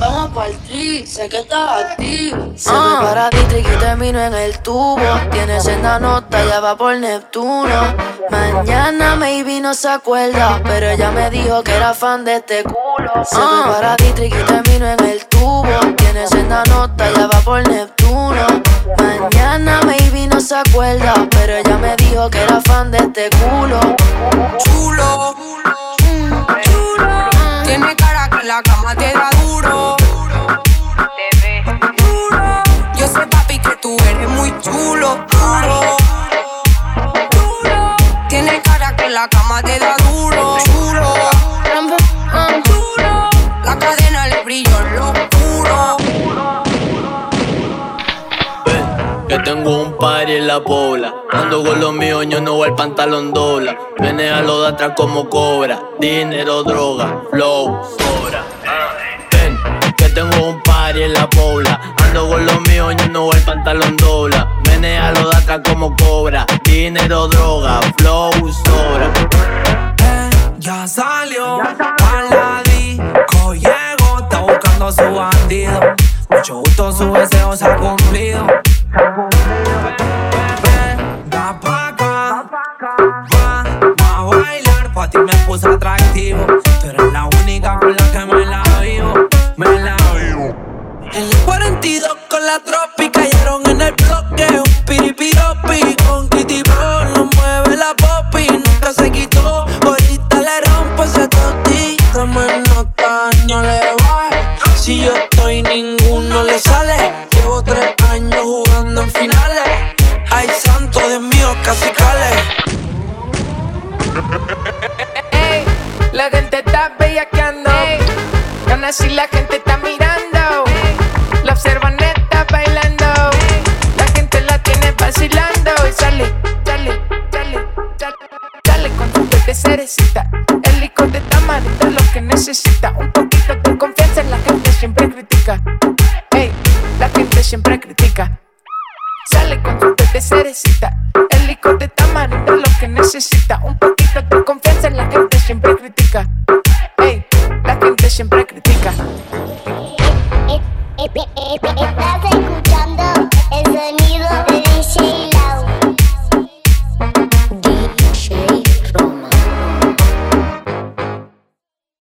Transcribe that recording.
vamos a partir, sé que estás activo. Se prepara Dietrich y termino en el tubo. Tiene senda nota, ya va por Neptuno. Mañana maybe no se acuerda, pero ella me dijo que era fan de este culo. Se prepara Dietrich y termino en el tubo. Tiene senda nota, ya va por Neptuno. Mañana maybe no se acuerda, pero ella me dijo que era fan de este culo. Chulo, chulo. Tiene cara que en la cama te da duro. Duro. Yo sé, papi, que tú eres muy chulo. Duro. Duro. Tiene cara que en la cama te da duro. Chulo. Duro. La cadena le brilló en lo oscuro. Que tengo un party en la pobla. Ando con los míos, yo no voy al pantalón dobla. Menea lo de atrás como cobra. Dinero, droga, flow, sobra. Ven, que tengo un party en la pobla. Ando con los míos, yo no voy al pantalón dobla. Menea lo de atrás como cobra. Dinero, droga, flow, sobra. Ya salió, a la disco llegó, está buscando a su bandido. Mucho gusto, su deseo se ha cumplido. Venga pa' acá, va a bailar, pa' ti me puse atractivo. Tú eres la única con la que me la vivo, me la vivo. En el 42 con la tropi cayeron en el bloque. Un piripiropi con Kitty Bro, no mueve la popi, nunca se quitó. Ahorita le rompo ese totito, me nota, no le baje. Si yo estoy, ninguno le sale. Llevo 3 años jugando en finales. Ay, santo Dios mío, casi cale. Ey, la gente está bellaqueando. Aún así la gente está mirando. La observan, está bailando. La gente la tiene vacilando. Y sale con tu de cerecita. El licor de tamarindo es lo que necesita. Un poquito de confianza, la gente siempre critica. Ey, la gente siempre critica. Sale con tu de cerecita. El licor de tamarindo es lo que necesita. Un poquito de confianza, la gente siempre critica. Ey, la gente siempre critica. Estás